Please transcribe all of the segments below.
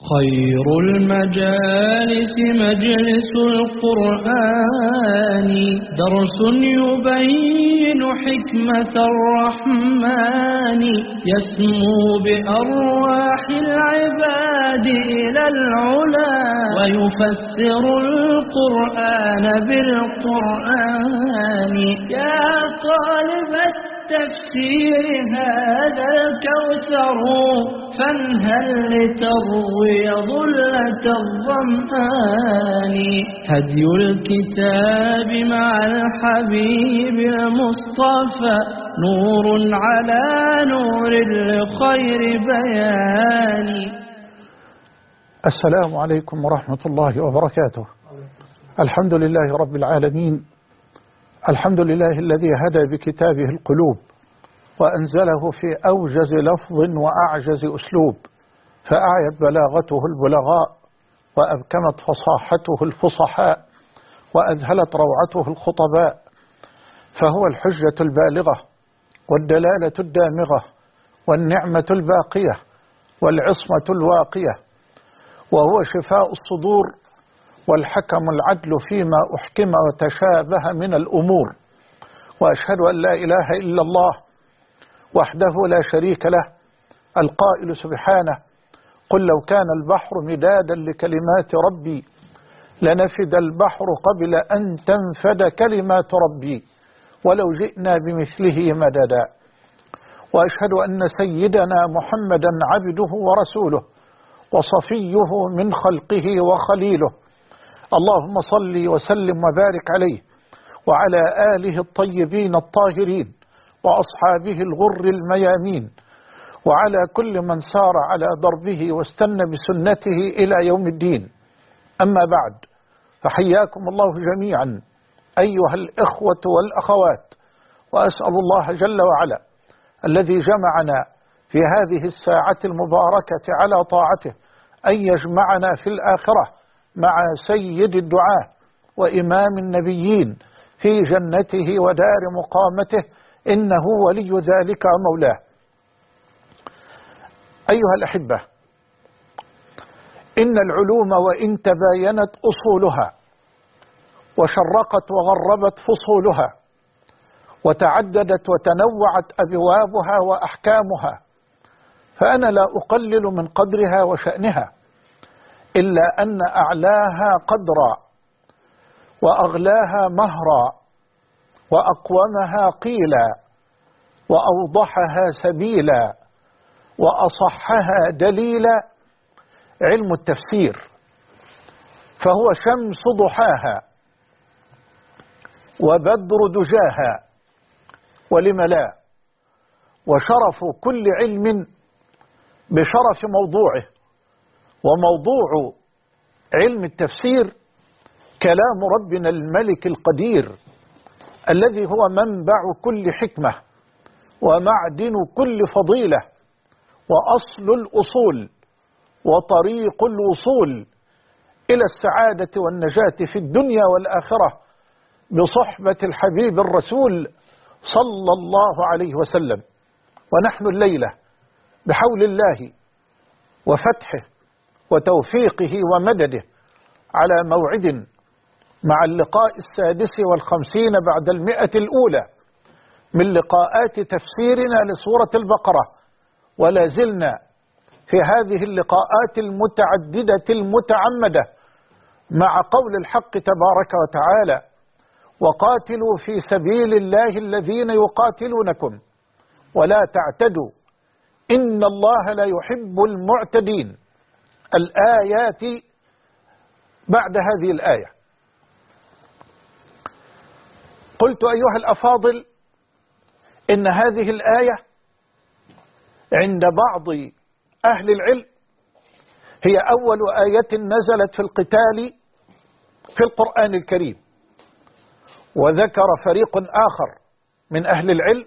خير المجالس مجلس القرآن، درس يبين حكمة الرحمن، يسمو بأرواح العباد إلى العلا، ويفسر القرآن بالقرآن. يا طالب التفسير هذا الكوثر، فانهل لتروي ظلة الظمآن. هدي الكتاب مع الحبيب المصطفى، نور على نور لخير بيان. السلام عليكم ورحمة الله وبركاته. الحمد لله رب العالمين، الحمد لله الذي هدى بكتابه القلوب وأنزله في أوجز لفظ وأعجز أسلوب، فأعيت بلاغته البلغاء وأبكمت فصاحته الفصحاء وأذهلت روعته الخطباء، فهو الحجة البالغة والدلالة الدامغة والنعمة الباقية والعصمة الواقية، وهو شفاء الصدور والحكم العدل فيما أحكم وتشابه من الأمور. وأشهد أن لا إله إلا الله وحده لا شريك له، القائل سبحانه: قل لو كان البحر مدادا لكلمات ربي لنفد البحر قبل أن تنفد كلمات ربي ولو جئنا بمثله مددا. وأشهد أن سيدنا محمدا عبده ورسوله وصفيه من خلقه وخليله، اللهم صل وسلم وبارك عليه وعلى آله الطيبين الطاهرين وأصحابه الغر الميامين، وعلى كل من سار على دربه واستنى بسنته إلى يوم الدين. أما بعد، فحياكم الله جميعا أيها الإخوة والأخوات، وأسأل الله جل وعلا الذي جمعنا في هذه الساعة المباركة على طاعته أن يجمعنا في الآخرة مع سيد الدعاة وإمام النبيين في جنته ودار مقامته، إنه ولي ذلك مولاه. أيها الأحبة، إن العلوم وإن تباينت أصولها وشرقت وغربت فصولها وتعددت وتنوعت أبوابها وأحكامها، فأنا لا أقلل من قدرها وشأنها، إلا أن أعلاها قدرا وأغلاها مهرا وأقومها قيلا وأوضحها سبيلا وأصحها دليلا علم التفسير، فهو شمس ضحاها وبدر دجاها، ولم لا، وشرف كل علم بشرف موضوعه. وموضوع علم التفسير كلام ربنا الملك القدير، الذي هو منبع كل حكمة ومعدن كل فضيلة وأصل الأصول وطريق الوصول إلى السعادة والنجاة في الدنيا والآخرة بصحبة الحبيب الرسول صلى الله عليه وسلم. ونحن الليلة بحول الله وفتحه وتوفيقه ومدده على موعد مع اللقاء 56 بعد 100 الأولى من لقاءات تفسيرنا لسورة البقرة، ولا زلنا في هذه اللقاءات المتعددة المتعمدة مع قول الحق تبارك وتعالى: وقاتلوا في سبيل الله الذين يقاتلونكم ولا تعتدوا إن الله لا يحب المعتدين. الآيات بعد هذه الآية. قلت أيها الأفاضل إن هذه الآية عند بعض أهل العلم هي أول آية نزلت في القتال في القرآن الكريم، وذكر فريق آخر من أهل العلم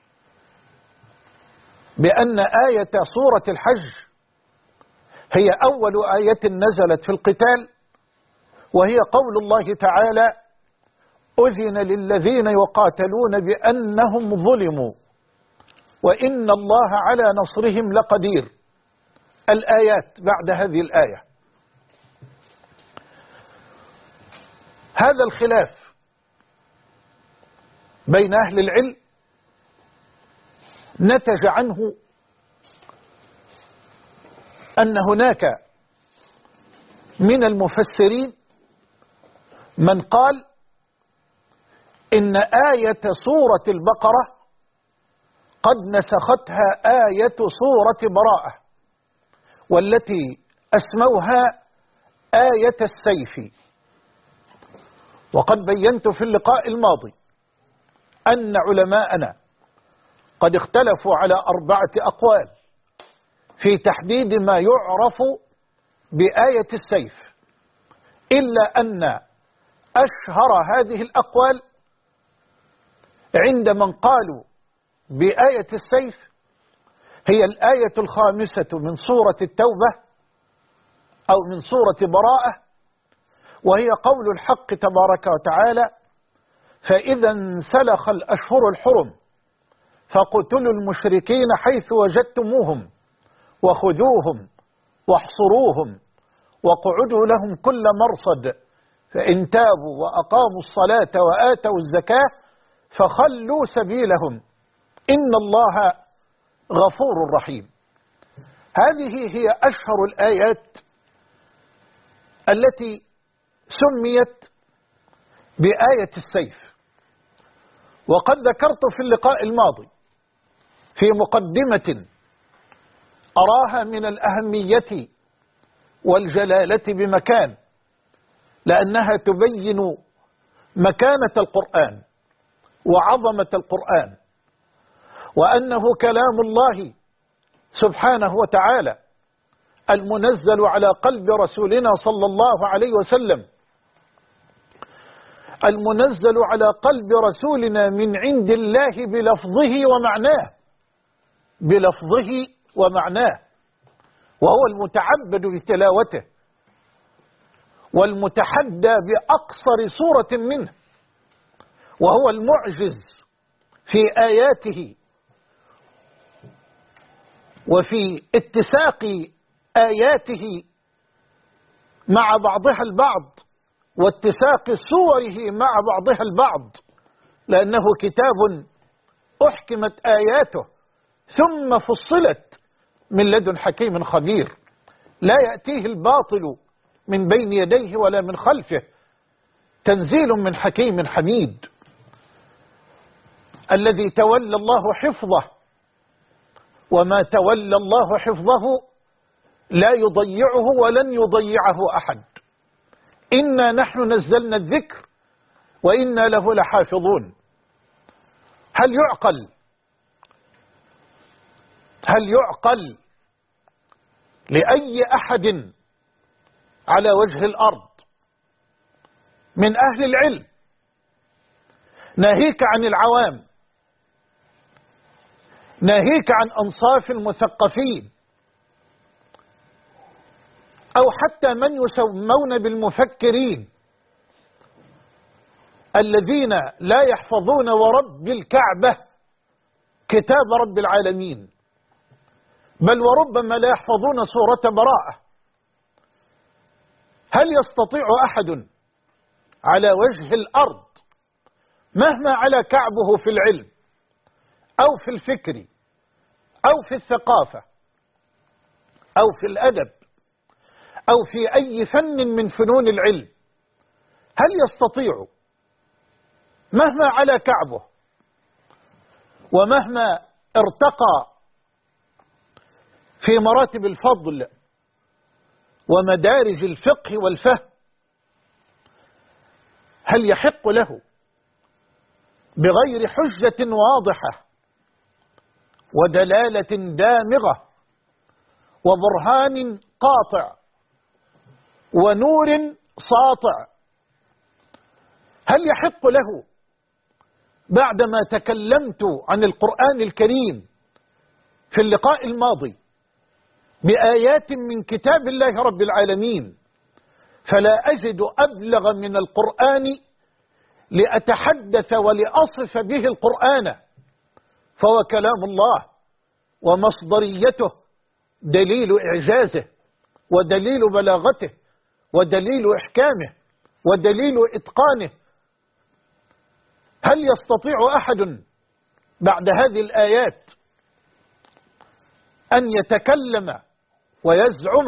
بأن آية سورة الحج هي أول آية نزلت في القتال، وهي قول الله تعالى: أذن للذين يقاتلون بأنهم ظلموا وإن الله على نصرهم لقدير. الآيات بعد هذه الآية. هذا الخلاف بين أهل العلم نتج عنه أن هناك من المفسرين من قال إن آية سورة البقرة قد نسختها آية سورة براءة، والتي أسموها آية السيف. وقد بينت في اللقاء الماضي أن علماءنا قد اختلفوا على 4 أقوال في تحديد ما يعرف بآية السيف، إلا أن أشهر هذه الأقوال عند من قالوا بآية السيف هي الآية 5 من سورة التوبة أو من سورة براءة، وهي قول الحق تبارك وتعالى: فإذا انسلخ الأشهر الحرم فاقتلوا المشركين حيث وجدتموهم وخذوهم واحصروهم واقعدوا لهم كل مرصد فإن تابوا وأقاموا الصلاة وآتوا الزكاة فخلوا سبيلهم إن الله غفور رحيم. هذه هي أشهر الآيات التي سميت بآية السيف. وقد ذكرت في اللقاء الماضي في مقدمة أراها من الأهمية والجلالة بمكان، لأنها تبين مكانة القرآن وعظمة القرآن، وأنه كلام الله سبحانه وتعالى المنزل على قلب رسولنا صلى الله عليه وسلم، المنزل على قلب رسولنا من عند الله بلفظه ومعناه، بلفظه ومعناه، وهو المتعبد بتلاوته والمتحدى بأقصر سورة منه، وهو المعجز في آياته وفي اتساق آياته مع بعضها البعض واتساق صوره مع بعضها البعض، لأنه كتاب أحكمت آياته ثم فصلت من لدن حكيم خبير، لا يأتيه الباطل من بين يديه ولا من خلفه، تنزيل من حكيم حميد. الذي تولى الله حفظه، وما تولى الله حفظه لا يضيعه ولن يضيعه أحد. إنا نحن نزلنا الذكر وإنا له لحافظون. هل يعقل لأي أحد على وجه الأرض من أهل العلم، ناهيك عن العوام، ناهيك عن أنصاف المثقفين، أو حتى من يسمون بالمفكرين الذين لا يحفظون ورب الكعبة كتاب رب العالمين، بل وربما لا يحفظون سورة براءة، هل يستطيع أحد على وجه الأرض مهما على كعبه في العلم أو في الفكر أو في الثقافة أو في الأدب أو في أي فن من فنون العلم، هل يستطيع مهما على كعبه ومهما ارتقى في مراتب الفضل ومدارج الفقه والفهم، هل يحق له بغير حجة واضحة ودلالة دامغة وبرهان قاطع ونور ساطع، هل يحق له بعدما تكلمت عن القرآن الكريم في اللقاء الماضي بآيات من كتاب الله رب العالمين، فلا أجد أبلغ من القرآن لأتحدث ولأصف به القرآن، فهو كلام الله ومصدريته دليل إعجازه ودليل بلاغته ودليل إحكامه ودليل إتقانه. هل يستطيع أحد بعد هذه الآيات أن يتكلم ويزعم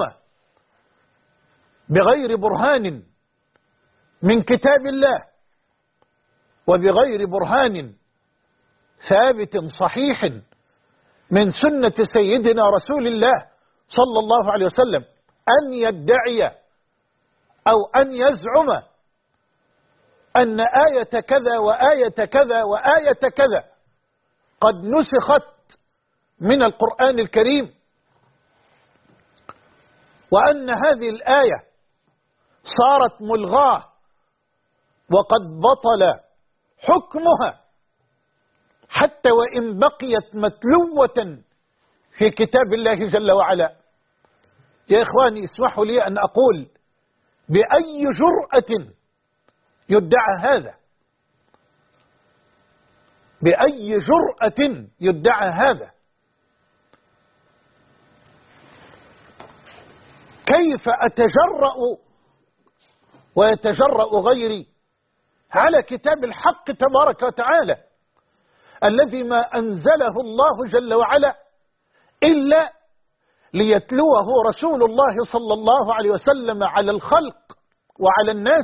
بغير برهان من كتاب الله وبغير برهان ثابت صحيح من سنة سيدنا رسول الله صلى الله عليه وسلم أن يدعي أو أن يزعم أن آية كذا وآية كذا وآية كذا قد نسخت من القرآن الكريم، وأن هذه الآية صارت ملغاة وقد بطل حكمها حتى وإن بقيت متلوة في كتاب الله جل وعلا. يا إخواني اسمحوا لي أن أقول بأي جرأة يدعى هذا؟ بأي جرأة يدعى هذا؟ كيف أتجرأ ويتجرأ غيري على كتاب الحق تبارك وتعالى الذي ما أنزله الله جل وعلا إلا ليتلوه رسول الله صلى الله عليه وسلم على الخلق وعلى الناس،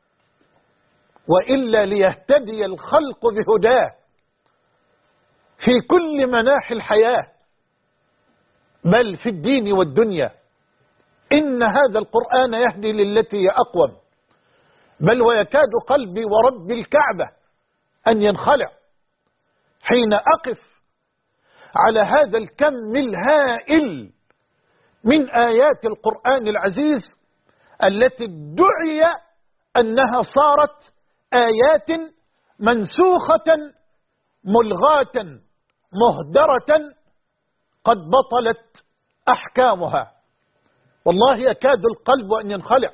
وإلا ليهتدي الخلق بهداه في كل مناحي الحياة بل في الدين والدنيا. إن هذا القرآن يهدي للتي هي أقوم، بل ويكاد قلبي ورب الكعبة أن ينخلع حين أقف على هذا الكم الهائل من آيات القرآن العزيز التي ادعي أنها صارت آيات منسوخة ملغاة مهدرة قد بطلت أحكامها. والله يكاد القلب أن ينخلع.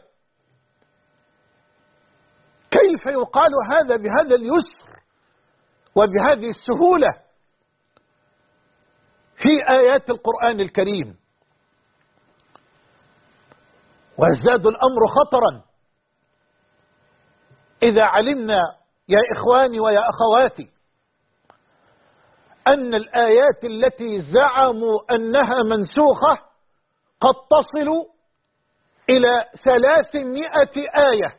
كيف يقال هذا بهذا اليسر وبهذه السهولة في آيات القرآن الكريم؟ ويزداد الأمر خطرا إذا علمنا يا إخواني ويا أخواتي أن الآيات التي زعموا أنها منسوخة قد تصل إلى 300 آية.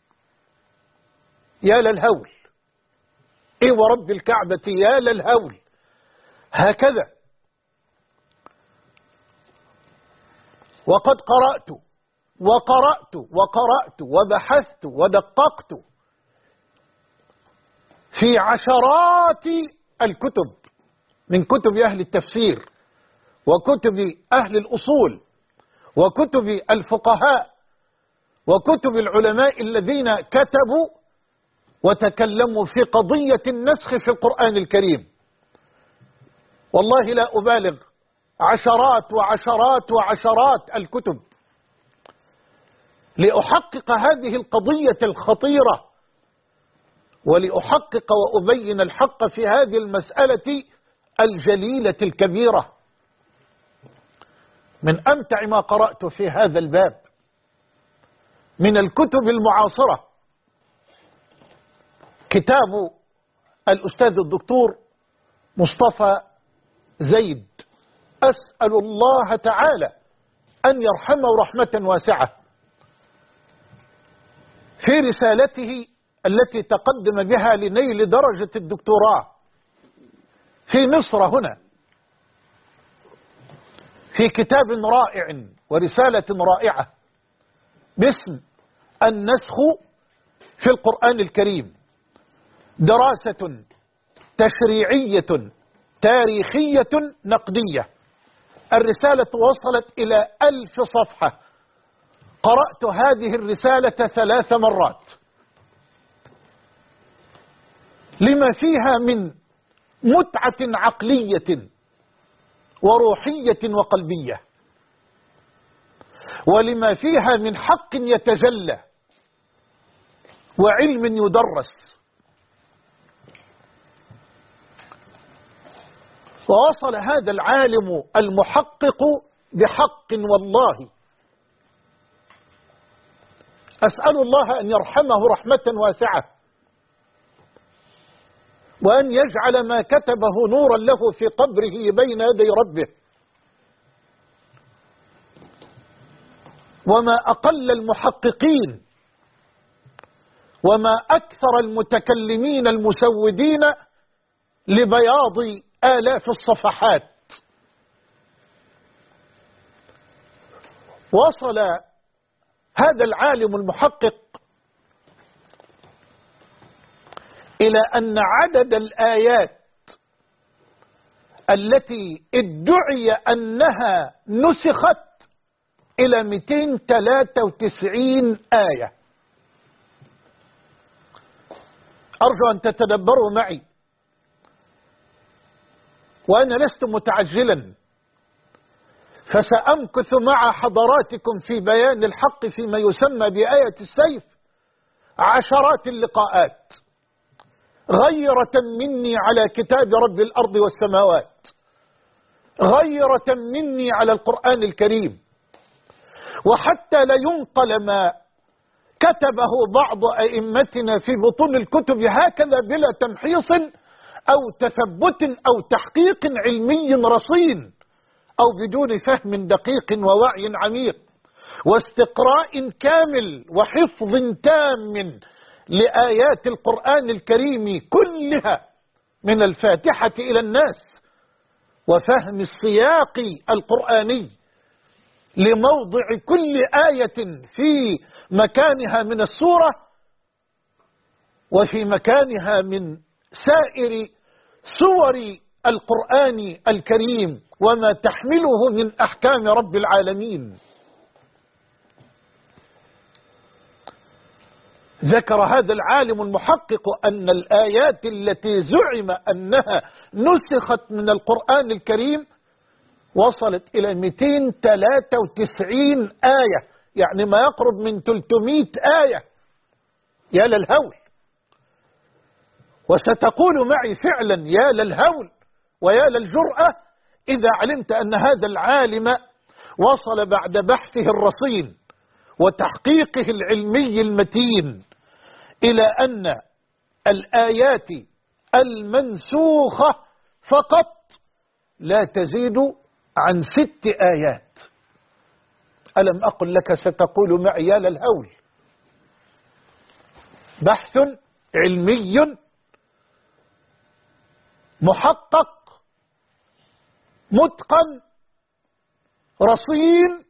يا للهول، إيه ورب الكعبة يا للهول. هكذا وقد قرأت وبحثت ودققت في عشرات الكتب من كتب أهل التفسير وكتب أهل الأصول وكتب الفقهاء وكتب العلماء الذين كتبوا وتكلموا في قضية النسخ في القرآن الكريم. والله لا أبالغ، عشرات وعشرات وعشرات الكتب لأحقق هذه القضية الخطيرة ولأحقق وأبين الحق في هذه المسألة الجليلة الكبيرة. من أمتع ما قرأت في هذا الباب من الكتب المعاصرة كتاب الأستاذ الدكتور مصطفى زيد، أسأل الله تعالى أن يرحمه رحمة واسعة، في رسالته التي تقدم بها لنيل درجة الدكتوراه في مصر هنا، في كتاب رائع ورسالة رائعة باسم النسخ في القرآن الكريم، دراسة تشريعية تاريخية نقدية. الرسالة وصلت إلى 1000 صفحة. قرأت هذه الرسالة 3 مرات لما فيها من متعة عقلية وروحية وقلبية، ولما فيها من حق يتجلى وعلم يدرس. ووصل هذا العالم المحقق بحق والله أسأل الله أن يرحمه رحمة واسعة، وأن يجعل ما كتبه نورا له في قبره بين يدي ربه. وما أقل المحققين وما أكثر المتكلمين المسودين لبياض آلاف الصفحات. وصل هذا العالم المحقق إلى أن عدد الآيات التي ادعي أنها نسخت إلى 293 آية. أرجو أن تتدبروا معي، وأنا لست متعجلا، فسأمكث مع حضراتكم في بيان الحق فيما يسمى بآية السيف عشرات اللقاءات، غيرة مني على كتاب رب الأرض والسماوات، غيرة مني على القرآن الكريم. وحتى لا ينقل ما كتبه بعض أئمتنا في بطون الكتب هكذا بلا تمحيص أو تثبت أو تحقيق علمي رصين، أو بدون فهم دقيق ووعي عميق واستقراء كامل وحفظ تام لآيات القرآن الكريم كلها من الفاتحة إلى الناس، وفهم السياق القرآني لموضع كل آية في مكانها من السورة وفي مكانها من سائر سور القرآن الكريم وما تحمله من أحكام رب العالمين. ذكر هذا العالم المحقق أن الآيات التي زعم أنها نسخت من القرآن الكريم وصلت إلى 293 آية، يعني ما يقرب من 300 آية. يا للهول! وستقول معي فعلا يا للهول ويا للجرأة إذا علمت أن هذا العالم وصل بعد بحثه الرصين وتحقيقه العلمي المتين إلى أن الآيات المنسوخة فقط لا تزيد عن 6 آيات. ألم أقل لك ستقول معي يا للهول؟ بحث علمي محقق متقن رصين.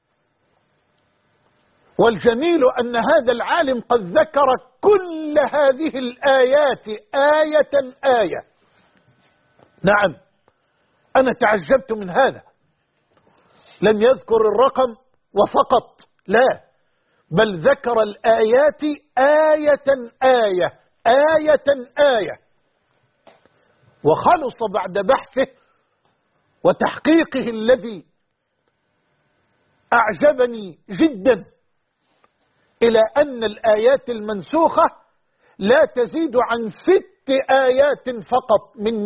والجميل أن هذا العالم قد ذكر كل هذه الآيات آية آية. نعم، أنا تعجبت من هذا، لم يذكر الرقم وفقط، لا، بل ذكر الآيات آية آية آية آية. وخلص بعد بحثه وتحقيقه الذي أعجبني جدا إلى أن الآيات المنسوخة لا تزيد عن 6 آيات فقط من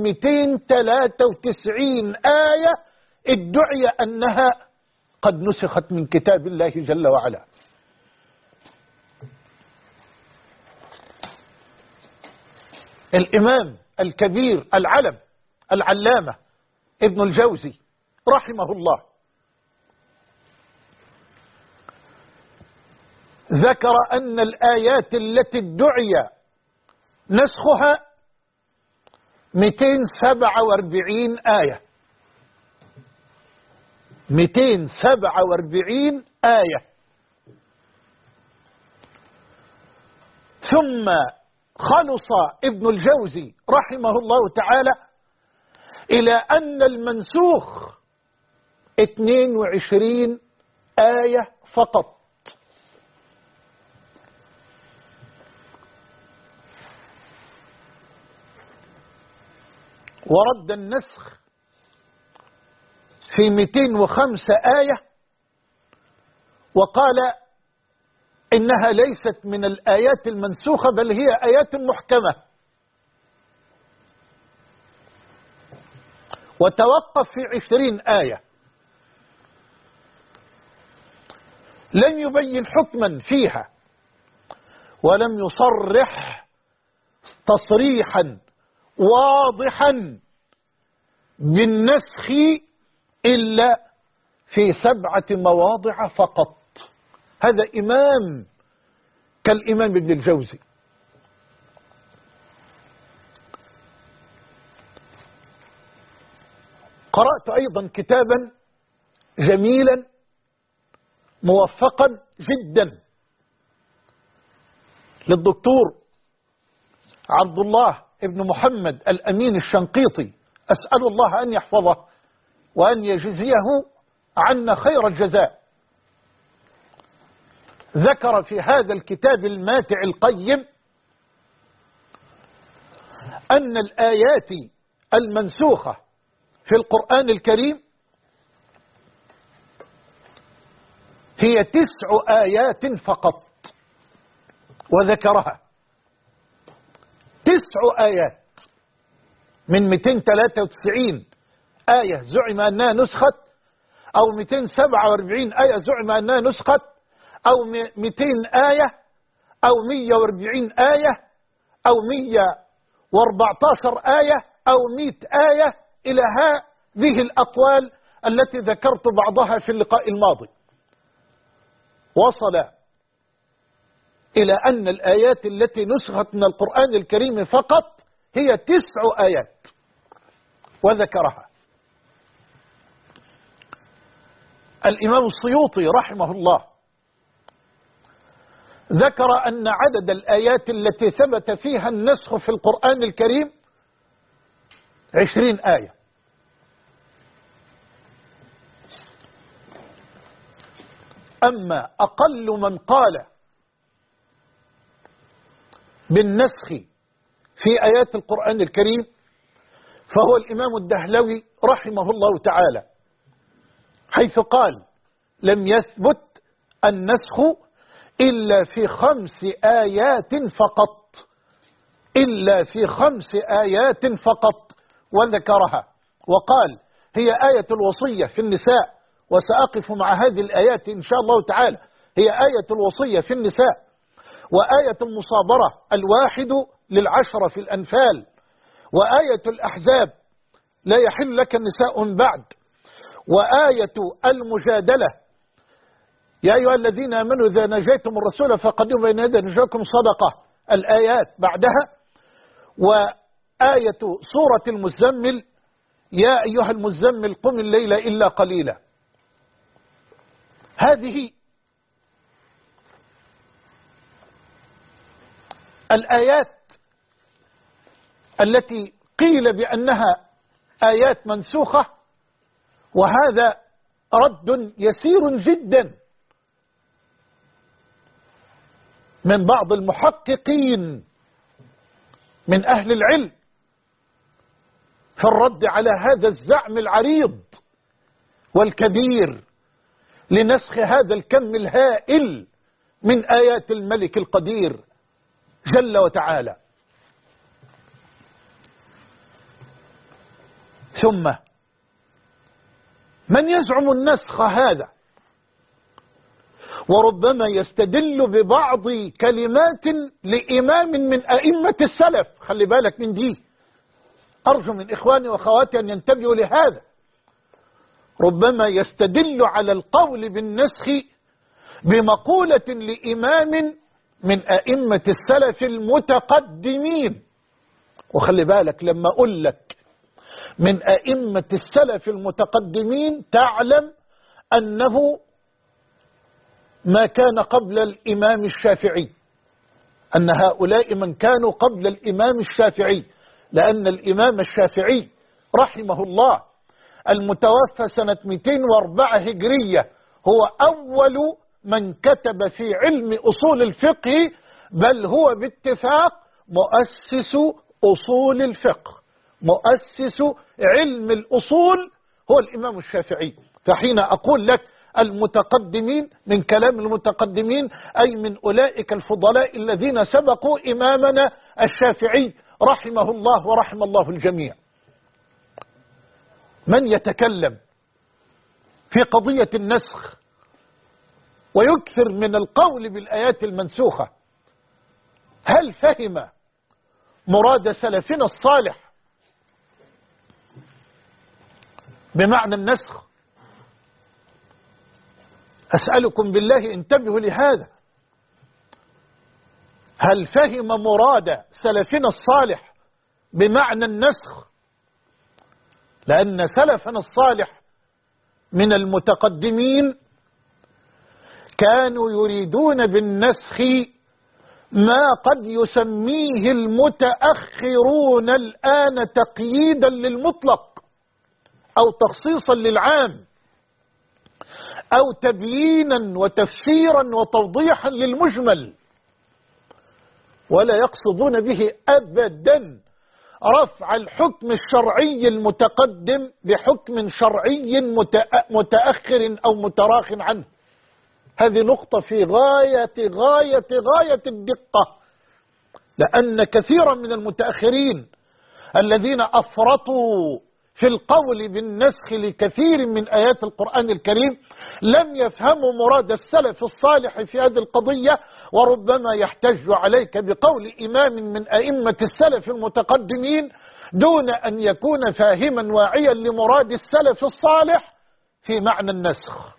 293 آية ادعي أنها قد نسخت من كتاب الله جل وعلا. الإمام الكبير العلم العلامة ابن الجوزي رحمه الله ذكر أن الآيات التي ادعي نسخها 247 آية. 247 آية. ثم خلص ابن الجوزي رحمه الله تعالى إلى أن المنسوخ 22 آية فقط. ورد النسخ في 205 آية، وقال إنها ليست من الآيات المنسوخة بل هي آيات محكمة. وتوقف في 20 آية. لم يبين حكما فيها ولم يصرح تصريحا واضحا بالنسخ إلا في 7 مواضع فقط. هذا إمام كالإمام ابن الجوزي. قرأت أيضا كتابا جميلا موفقا جدا للدكتور عبد الله ابن محمد الأمين الشنقيطي، أسأل الله أن يحفظه وأن يجزيه عنا خير الجزاء. ذكر في هذا الكتاب الماتع القيم أن الآيات المنسوخة في القرآن الكريم هي 9 آيات فقط، وذكرها 9 آيات من 293 آية زعم أنها نسخت، أو 247 آية زعم أنها نسخت، أو 200 آية، أو 140 آية، أو 114 آية، أو 100 آية، إلى هذه الأقوال التي ذكرت بعضها في اللقاء الماضي. وصل إلى أن الآيات التي نسخت من القرآن الكريم فقط هي 9 آيات، وذكرها. الإمام السيوطي رحمه الله ذكر أن عدد الآيات التي ثبت فيها النسخ في القرآن الكريم 20 آية. أما أقل من قال بالنسخ في آيات القرآن الكريم فهو الإمام الدهلوي رحمه الله تعالى، حيث قال: لم يثبت النسخ إلا في 5 آيات فقط، إلا في 5 آيات فقط، وذكرها وقال: هي آية الوصية في النساء، وسأقف مع هذه الآيات إن شاء الله تعالى. هي آية الوصية في النساء، وآية المصابرة 1 للعشرة في الأنفال، وآية الأحزاب لا يحل لك النساء من بعد، وآية المجادلة يا أيها الذين آمنوا إذا نجيتم الرسول فقدموا بين يدي نجواكم صدقة، الآيات بعدها، وآية سورة المزمل يا أيها المزمل قم الليل إلا قليلا. هذه الآيات التي قيل بأنها آيات منسوخة، وهذا رد يسير جدا من بعض المحققين من أهل العلم في الرد على هذا الزعم العريض والكبير لنسخ هذا الكم الهائل من آيات الملك القدير جل وتعالى. ثم من يزعم النسخ هذا وربما يستدل ببعض كلمات لإمام من أئمة السلف، خلي بالك من دي، أرجو من إخواني وأخواتي أن ينتبهوا لهذا، ربما يستدل على القول بالنسخ بمقولة لإمام من أئمة السلف المتقدمين. وخلي بالك لما أقول لك من أئمة السلف المتقدمين تعلم أنه ما كان قبل الإمام الشافعي، أن هؤلاء من كانوا قبل الإمام الشافعي، لأن الإمام الشافعي رحمه الله المتوفى سنة 204 هجرية هو أول من كتب في علم أصول الفقه، بل هو باتفاق مؤسس أصول الفقه، مؤسس علم الأصول هو الإمام الشافعي. فحين أقول لك المتقدمين، من كلام المتقدمين أي من أولئك الفضلاء الذين سبقوا إمامنا الشافعي رحمه الله ورحم الله الجميع. من يتكلم في قضية النسخ ويكثر من القول بالآيات المنسوخة. هل فهم مراد سلفنا الصالح بمعنى النسخ؟ أسألكم بالله انتبهوا لهذا. هل فهم مراد سلفنا الصالح بمعنى النسخ؟ لأن سلفنا الصالح من المتقدمين كانوا يريدون بالنسخ ما قد يسميه المتأخرون الآن تقييدا للمطلق أو تخصيصا للعام أو تبيينا وتفسيرا وتوضيحا للمجمل، ولا يقصدون به أبدا رفع الحكم الشرعي المتقدم بحكم شرعي متأخر أو متراخ عنه. هذه نقطة في غاية الدقة، لأن كثيرا من المتأخرين الذين أفرطوا في القول بالنسخ لكثير من آيات القرآن الكريم لم يفهموا مراد السلف الصالح في هذه القضية، وربما يحتج عليك بقول إمام من أئمة السلف المتقدمين دون أن يكون فاهما واعيا لمراد السلف الصالح في معنى النسخ.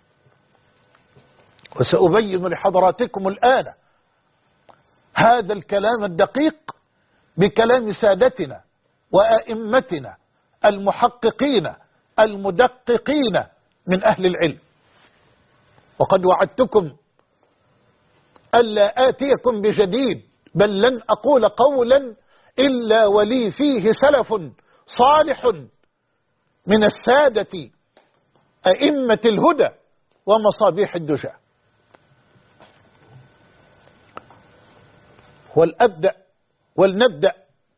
وسأبين لحضراتكم الآن هذا الكلام الدقيق بكلام سادتنا وأئمتنا المحققين المدققين من أهل العلم. وقد وعدتكم ألا آتيكم بجديد، بل لن أقول قولا إلا ولي فيه سلف صالح من السادة أئمة الهدى ومصابيح الدجى. ولنبدأ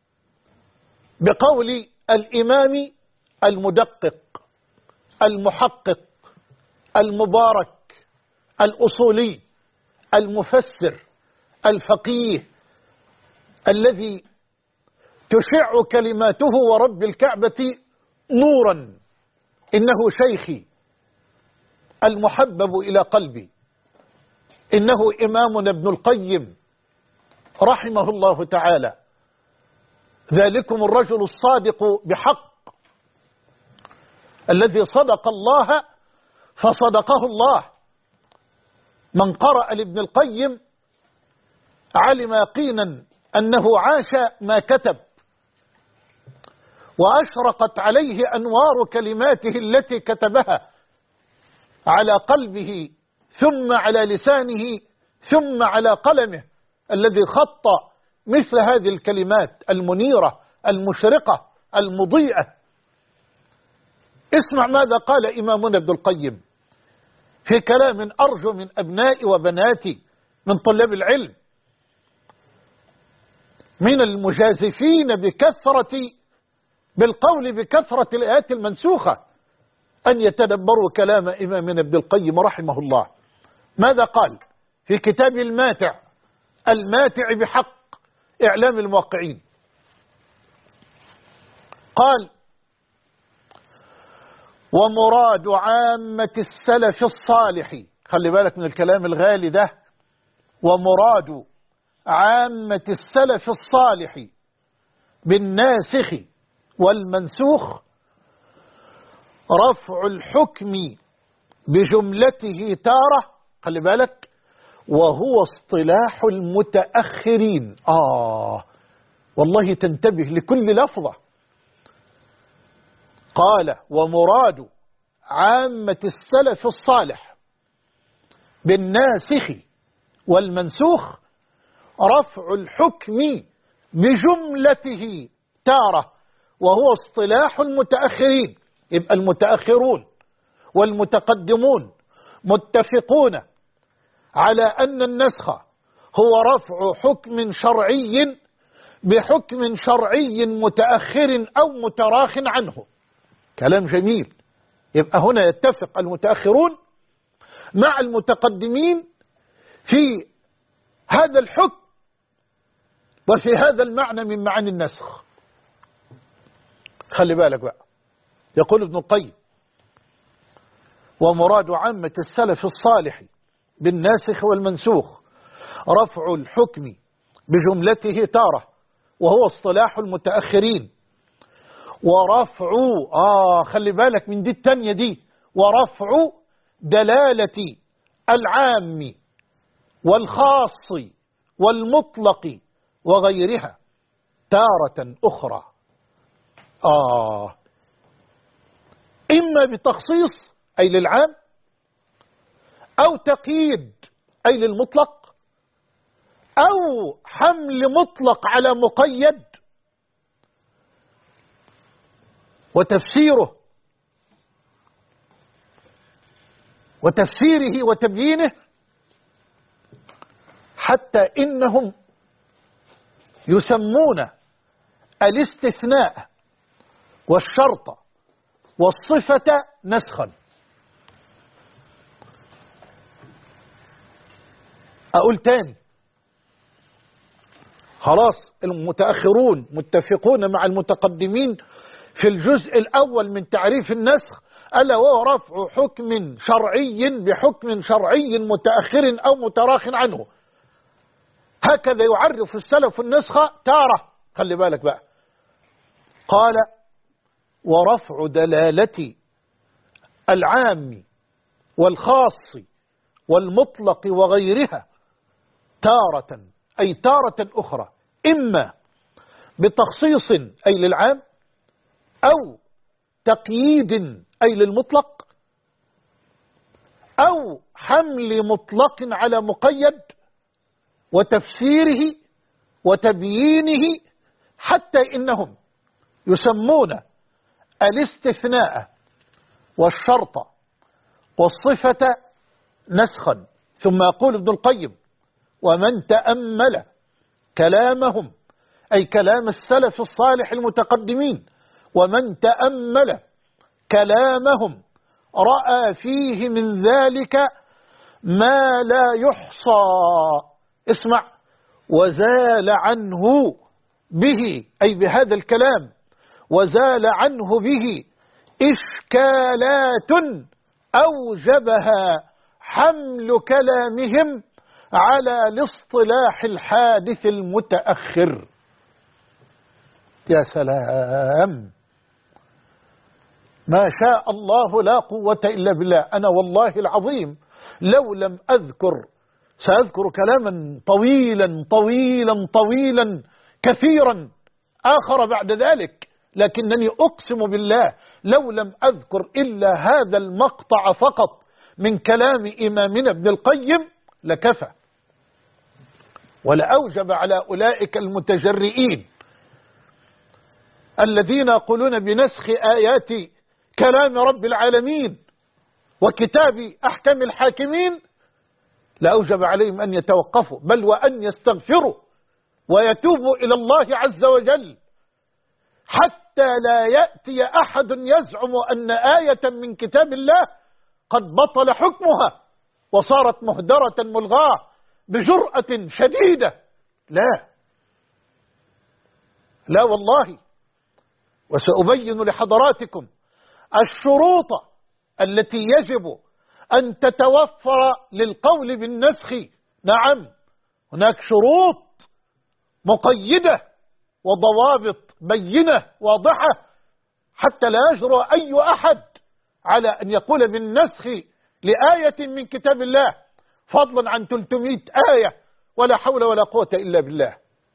بقول الإمام المدقق المحقق المبارك الأصولي المفسر الفقيه الذي تشع كلماته ورب الكعبة نورا، إنه شيخي المحبب إلى قلبي، إنه إمامنا ابن القيم رحمه الله تعالى، ذلكم الرجل الصادق بحق الذي صدق الله فصدقه الله. من قرأ لابن القيم علم يقينا أنه عاش ما كتب، وأشرقت عليه أنوار كلماته التي كتبها على قلبه ثم على لسانه ثم على قلمه الذي خط مثل هذه الكلمات المنيرة المشرقة المضيئة. اسمع ماذا قال إمامنا ابن القيم في كلام أرجو من أبنائي وبناتي من طلاب العلم من المجازفين بالقول بكثرة الآيات المنسوخة أن يتدبروا كلام إمامنا ابن القيم رحمه الله. ماذا قال في كتاب الماتع بحق إعلام الموقعين؟ قال: ومراد عامة السلف الصالح، خلي بالك من الكلام الغالي ده، ومراد عامة السلف الصالح بالناسخ والمنسوخ رفع الحكم بجملته تارة، خلي بالك، وهو اصطلاح المتأخرين. والله تنتبه لكل لفظة. قال: ومراد عامة السلف الصالح بالناسخ والمنسوخ رفع الحكم بجملته تارة وهو اصطلاح المتأخرين. يبقى المتأخرون والمتقدمون متفقون على أن النسخ هو رفع حكم شرعي بحكم شرعي متأخر أو متراخ عنه. كلام جميل. يبقى هنا يتفق المتأخرون مع المتقدمين في هذا الحكم وفي هذا المعنى من معاني النسخ. خلي بالك بقى، يقول ابن القيم: ومراد عامة السلف الصالح بالناسخ والمنسوخ، رفع الحكم بجملته تارة وهو اصطلاح المتأخرين، ورفع خلي بالك من دي التانية دي، ورفع دلالة العام والخاص والمطلق وغيرها تارة أخرى. إما بتخصيص أي للعام، أو تقييد أي للمطلق، أو حمل مطلق على مقيد وتفسيره وتبيينه، حتى إنهم يسمون الاستثناء والشرط والصفة نسخا. أقول تاني، خلاص المتأخرون متفقون مع المتقدمين في الجزء الأول من تعريف النسخ، ألا وهو رفع حكم شرعي بحكم شرعي متأخر أو متراخ عنه. هكذا يعرف السلف النسخ تارة. خلي بالك بقى، قال ورفع دلالة العام والخاص والمطلق وغيرها تارة، أي تارة أخرى، إما بتخصيص أي للعام، أو تقييد أي للمطلق، أو حمل مطلق على مقيد وتفسيره وتبيينه، حتى إنهم يسمون الاستثناء والشرط والصفة نسخا. ثم يقول ابن القيم: ومن تأمل كلامهم، أي كلام السلف الصالح المتقدمين، ومن تأمل كلامهم رأى فيه من ذلك ما لا يحصى. اسمع: وزال عنه به، أي بهذا الكلام، وزال عنه به إشكالات أوجبها حمل كلامهم على الاصطلاح الحادث المتأخر. يا سلام، ما شاء الله لا قوة إلا بالله. أنا والله العظيم لو لم أذكر، سأذكر كلاما طويلا طويلا طويلا كثيرا آخر بعد ذلك، لكنني أقسم بالله لو لم أذكر إلا هذا المقطع فقط من كلام إمامنا ابن القيم لكفى، ولأوجب على أولئك المتجرئين الذين يقولون بنسخ آيات كلام رب العالمين وكتاب أحكام الحاكمين، لأوجب عليهم أن يتوقفوا، بل وأن يستغفروا ويتوبوا إلى الله عز وجل، حتى لا يأتي أحد يزعم أن آية من كتاب الله قد بطل حكمها وصارت مهدرة ملغاة بجرأة شديدة. لا والله. وسأبين لحضراتكم الشروط التي يجب أن تتوفر للقول بالنسخ. نعم، هناك شروط مقيدة وضوابط بينة واضحة، حتى لا يجرؤ أي أحد على أن يقول بالنسخ لآية من كتاب الله، فضلا عن 300 آية، ولا حول ولا قوة إلا بالله.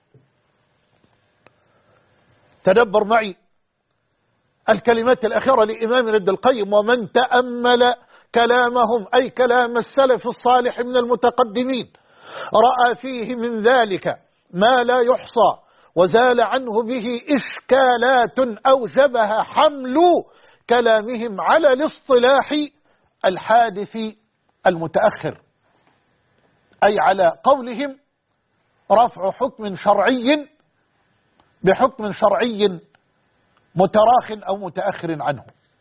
تدبر معي الكلمات الأخيرة لإمام ابن القيم: ومن تأمل كلامهم، أي كلام السلف الصالح من المتقدمين، رأى فيه من ذلك ما لا يحصى، وزال عنه به إشكالات أوجبها حمل كلامهم على الاصطلاح الحادث المتأخر، أي على قولهم رفع حكم شرعي بحكم شرعي متراخ أو متأخر عنه.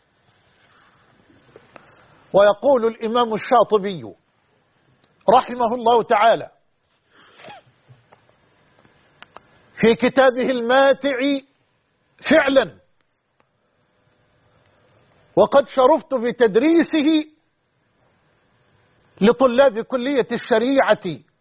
ويقول الإمام الشاطبي رحمه الله تعالى في كتابه الماتع فعلا، وقد شرفت بتدريسه لطلاب كلية الشريعة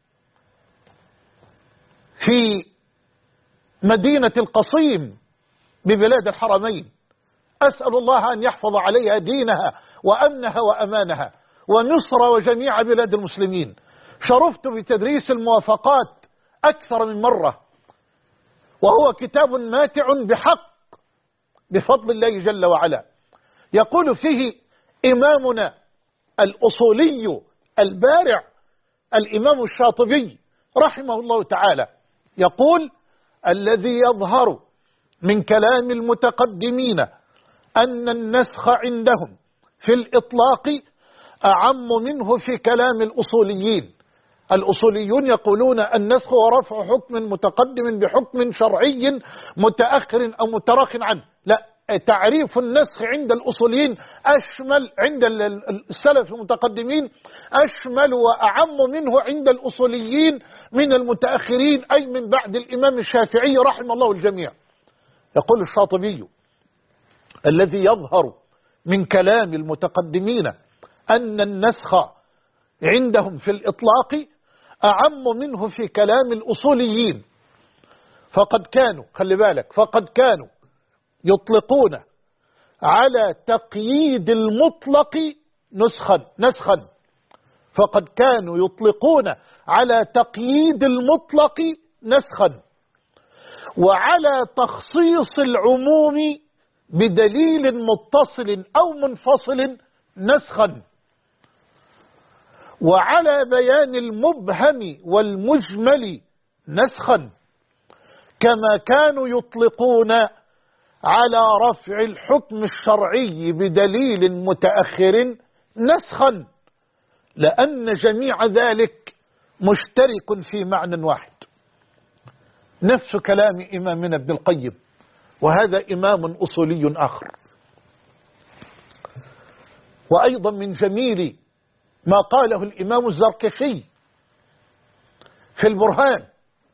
في مدينة القصيم ببلاد الحرمين. أسأل الله أن يحفظ عليها دينها وأمنها وأمانها ومصر وجميع بلاد المسلمين. شرفت بتدريس الموافقات أكثر من مرة، وهو كتاب ماتع بحق بفضل الله جل وعلا. يقول فيه إمامنا الأصولي البارع الإمام الشاطبي رحمه الله تعالى، يقول: الذي يظهر من كلام المتقدمين أن النسخ عندهم في الإطلاق أعم منه في كلام الأصوليين. الأصوليون يقولون النسخ ورفع حكم متقدم بحكم شرعي متأخر أو متراخ عنه. لا، تعريف النسخ عند الأصوليين أشمل، عند السلف المتقدمين أشمل وأعم منه عند الأصوليين من المتأخرين، أي من بعد الإمام الشافعي رحمه الله الجميع. يقول الشاطبي: الذي يظهر من كلام المتقدمين أن النسخ عندهم في الإطلاق أعم منه في كلام الأصوليين، فقد كانوا، خلي بالك، فقد كانوا يطلقون على تقييد المطلق نسخا، فقد كانوا يطلقون على تقييد المطلق نسخا، وعلى تخصيص العموم بدليل متصل أو منفصل نسخا، وعلى بيان المبهم والمجمل نسخا، كما كانوا يطلقون على رفع الحكم الشرعي بدليل متأخر نسخا، لأن جميع ذلك مشترك في معنى واحد. نفس كلام إمامنا ابن القيم، وهذا إمام أصولي آخر. وأيضا من جميل ما قاله الإمام الزركشي في البرهان،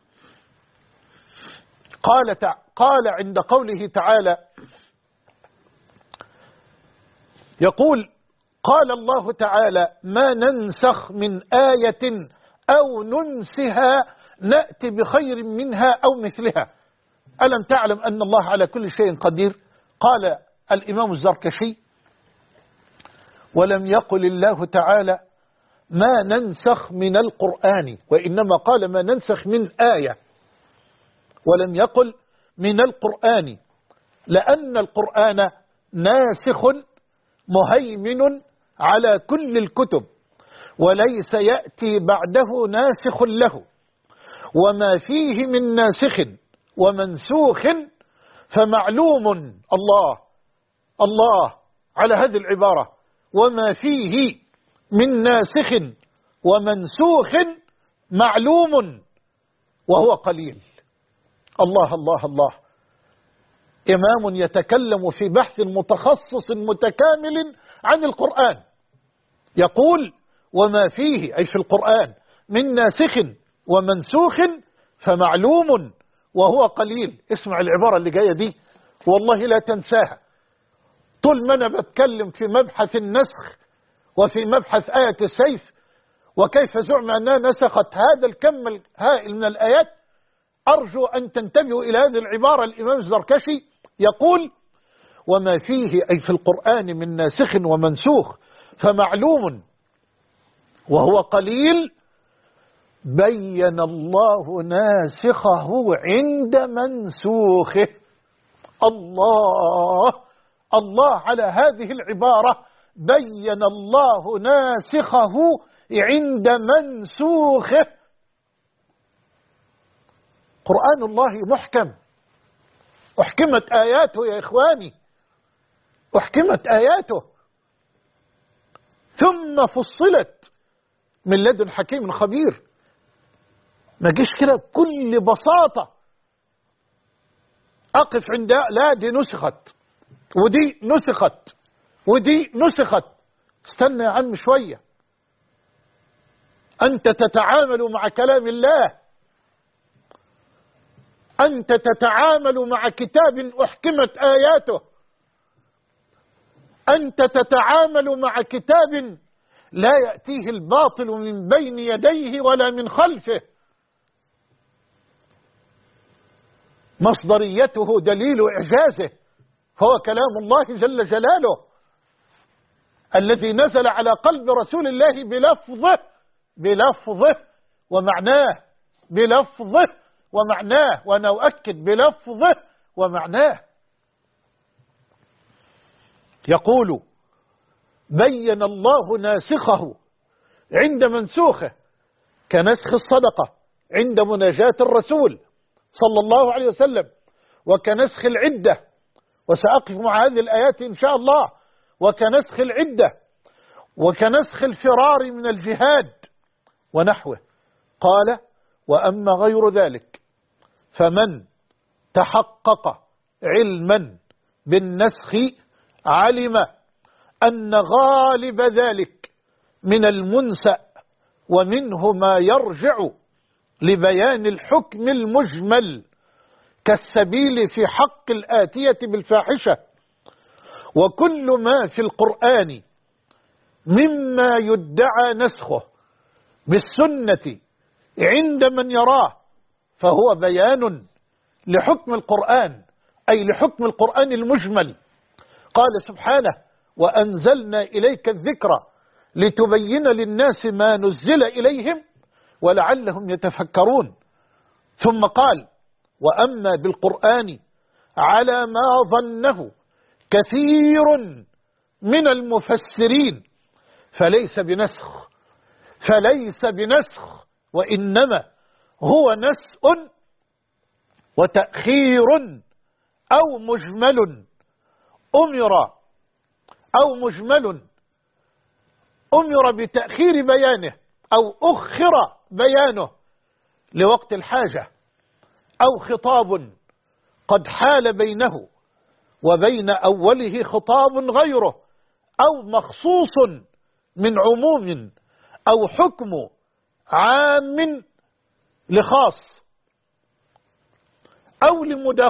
قال عند قوله تعالى، يقول: قال الله تعالى: ما ننسخ من آية أو ننسها نأتي بخير منها أو مثلها، ألم تعلم أن الله على كل شيء قدير؟ قال الإمام الزركشي: ولم يقل الله تعالى ما ننسخ من القرآن، وإنما قال ما ننسخ من آية، ولم يقل من القرآن، لأن القرآن ناسخ مهيمن على كل الكتب، وليس يأتي بعده ناسخ له، وما فيه من ناسخ ومنسوخ فمعلوم. الله على هذه العبارة: وما فيه من ناسخ ومنسوخ معلوم وهو قليل. الله الله الله. إمام يتكلم في بحث متخصص متكامل عن القرآن، يقول: وما فيه، أي في القرآن، من ناسخ ومنسوخ فمعلوم وهو قليل. اسمع العبارة اللي جاية دي، والله لا تنساها. طول ما أنا بتكلم في مبحث النسخ وفي مبحث آية السيف وكيف زعم أنها نسخت هذا الكم الهائل من الآيات، أرجو أن تنتبهوا إلى هذه العبارة. الإمام الزركشي يقول: وما فيه، أي في القرآن، من ناسخ ومنسوخ فمعلوم وهو قليل، بين الله ناسخه عند منسوخه. الله على هذه العبارة: بين الله ناسخه عند منسوخه. قرآن الله محكم، أحكمت آياته يا إخواني، أحكمت آياته ثم فصلت من لدن حكيم خبير. ما جيش كده بكل بساطة أقف عند لا دي نسخت ودي نسخت ودي نسخت. استنى يا عم شوية، أنت تتعامل مع كلام الله، أنت تتعامل مع كتاب أحكمت آياته، أنت تتعامل مع كتاب لا يأتيه الباطل من بين يديه ولا من خلفه. مصدريته دليل إعجازه، فهو كلام الله جل جلاله الذي نزل على قلب رسول الله بلفظه ومعناه، بلفظه ومعناه، وأنا أؤكد بلفظه ومعناه. يقول: بين الله ناسخه عند منسوخه، كنسخ الصدقة عند مناجاة الرسول صلى الله عليه وسلم، وكنسخ العدة، وسأقف مع هذه الآيات إن شاء الله، وكنسخ العدة، وكنسخ الفرار من الجهاد ونحوه. قال: وأما غير ذلك فمن تحقق علما بالنسخ علم أن غالب ذلك من المنسأ، ومنه ما يرجع لبيان الحكم المجمل، كالسبيل في حق الآتية بالفاحشة، وكل ما في القرآن مما يدعى نسخه بالسنة عند من يراه فهو بيان لحكم القرآن، أي لحكم القرآن المجمل. قال سبحانه: وأنزلنا إليك الذكر لتبين للناس ما نزل إليهم ولعلهم يتفكرون. ثم قال: وأما بالقرآن على ما ظنه كثير من المفسرين فليس بنسخ، وإنما هو نسء وتأخير أو مجمل أمر بتأخير بيانه أو أخر بيانه لوقت الحاجة، أو خطاب قد حال بينه وبين أوله خطاب غيره، أو مخصوص من عموم، أو حكم عام لخاص، أو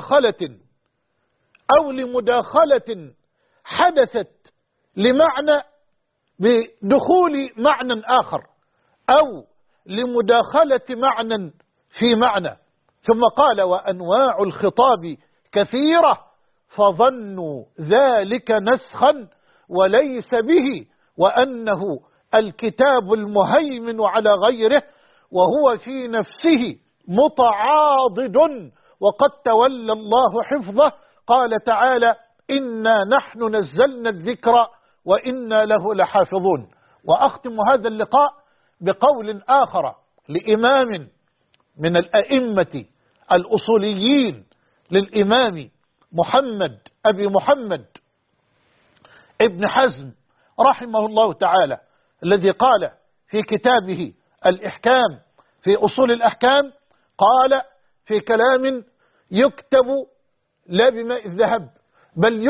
لمداخلة حدثت لمعنى بدخول معنى آخر، أو لمداخلة معنى في معنى. ثم قال: وأنواع الخطاب كثيرة فظنوا ذلك نسخا وليس به، وأنه الكتاب المهيمن على غيره، وهو في نفسه متعاضد وقد تولى الله حفظه. قال تعالى: إنا نحن نزلنا الذكر وإنا له لحافظون. وأختم هذا اللقاء بقول آخر لإمام من الأئمة الأصوليين، للإمام أبي محمد ابن حزم رحمه الله تعالى، الذي قال في كتابه الإحكام في أصول الأحكام، قال في كلام يكتب لا بماء الذهب بل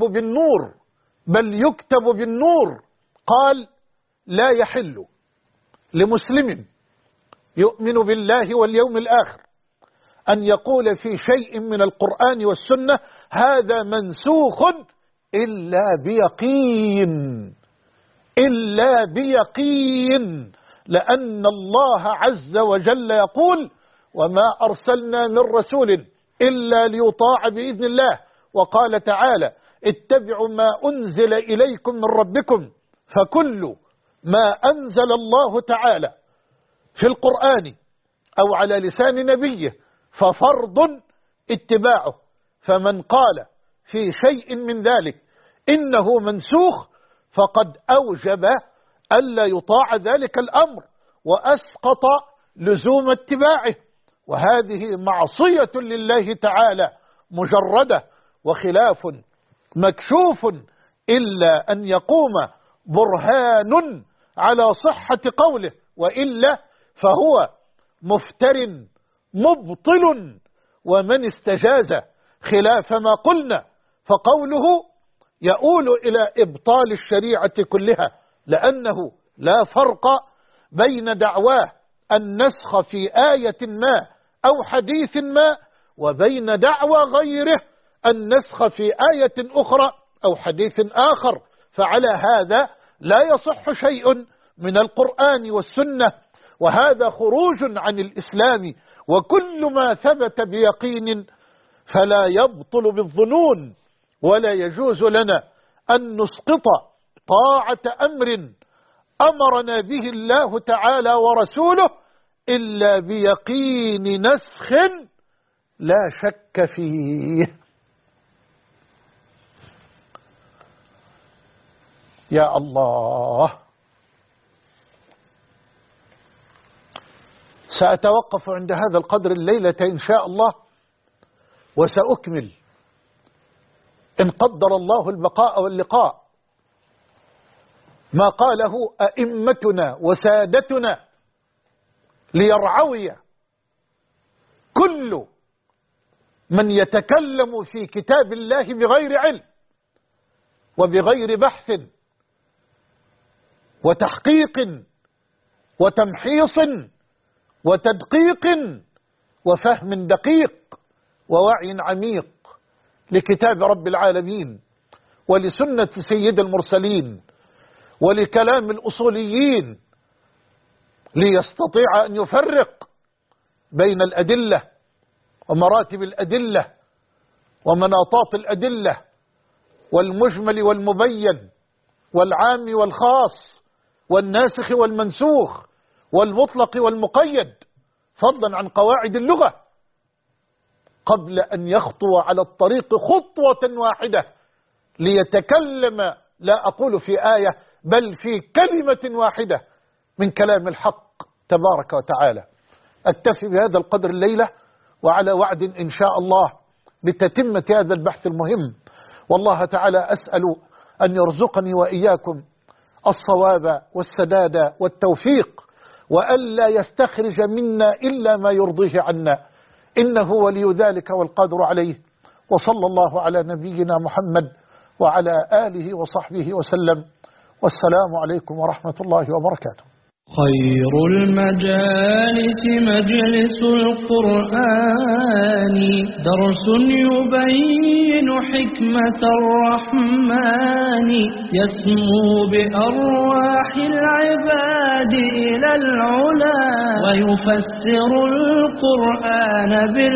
يكتب بالنور، قال: لا يحل لمسلم يؤمن بالله واليوم الآخر أن يقول في شيء من القرآن والسنة هذا منسوخ إلا بيقين، لأن الله عز وجل يقول: وما أرسلنا من رسول إلا ليطاع بإذن الله. وقال تعالى: اتبعوا ما أنزل إليكم من ربكم، فكل ما أنزل الله تعالى في القرآن أو على لسان نبيه ففرض اتباعه، فمن قال في شيء من ذلك إنه منسوخ فقد أوجب ألا يطاع ذلك الأمر وأسقط لزوم اتباعه، وهذه معصية لله تعالى مجردة وخلاف مكشوف، إلا أن يقوم برهان على صحة قوله، وإلا فهو مفتر مبطل. ومن استجاز خلاف ما قلنا فقوله يؤول إلى إبطال الشريعة كلها، لأنه لا فرق بين دعواه النسخ في آية ما أو حديث ما وبين دعوى غيره النسخ في آية أخرى أو حديث آخر. فعلى هذا لا يصح شيء من القرآن والسنة، وهذا خروج عن الإسلام. وكل ما ثبت بيقين فلا يبطل بالظنون، ولا يجوز لنا أن نسقط طاعة أمر أمرنا به الله تعالى ورسوله إلا بيقين نسخ لا شك فيه. يا الله، سأتوقف عند هذا القدر الليلة إن شاء الله، وسأكمل إن قدر الله البقاء واللقاء ما قاله أئمتنا وسادتنا ليرعوي كل من يتكلم في كتاب الله بغير علم وبغير بحث وتحقيق وتمحيص وتدقيق وفهم دقيق ووعي عميق لكتاب رب العالمين ولسنة سيد المرسلين ولكلام الأصوليين، ليستطيع أن يفرق بين الأدلة ومراتب الأدلة ومناطات الأدلة والمجمل والمبين والعام والخاص والناسخ والمنسوخ والمطلق والمقيد، فضلا عن قواعد اللغة، قبل أن يخطو على الطريق خطوة واحدة ليتكلم، لا أقول في آية بل في كلمة واحدة من كلام الحق تبارك وتعالى. أكتفي بهذا القدر الليلة، وعلى وعد إن شاء الله بتتمة هذا البحث المهم، والله تعالى أسأل أن يرزقني وإياكم الصواب والسداد والتوفيق، وألا يستخرج منا إلا ما يرضيه عنا، إنه ولي ذلك والقادر عليه. وصلى الله على نبينا محمد وعلى آله وصحبه وسلم، والسلام عليكم ورحمة الله وبركاته. خير المجالس مجلس القرآن، درس يبين حكمة الرحمن، يسمو بأرواح العباد إلى العلا، ويفسر القرآن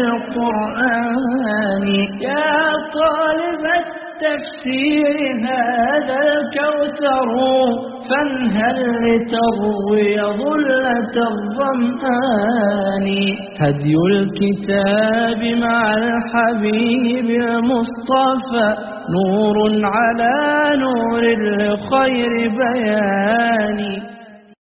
بالقرآن. يا طالب التفسير هذا الكوثر، فانهل لتروي ظلة الظمآن. هدي الكتاب مع الحبيب المصطفى، نور على نور لخير بيان.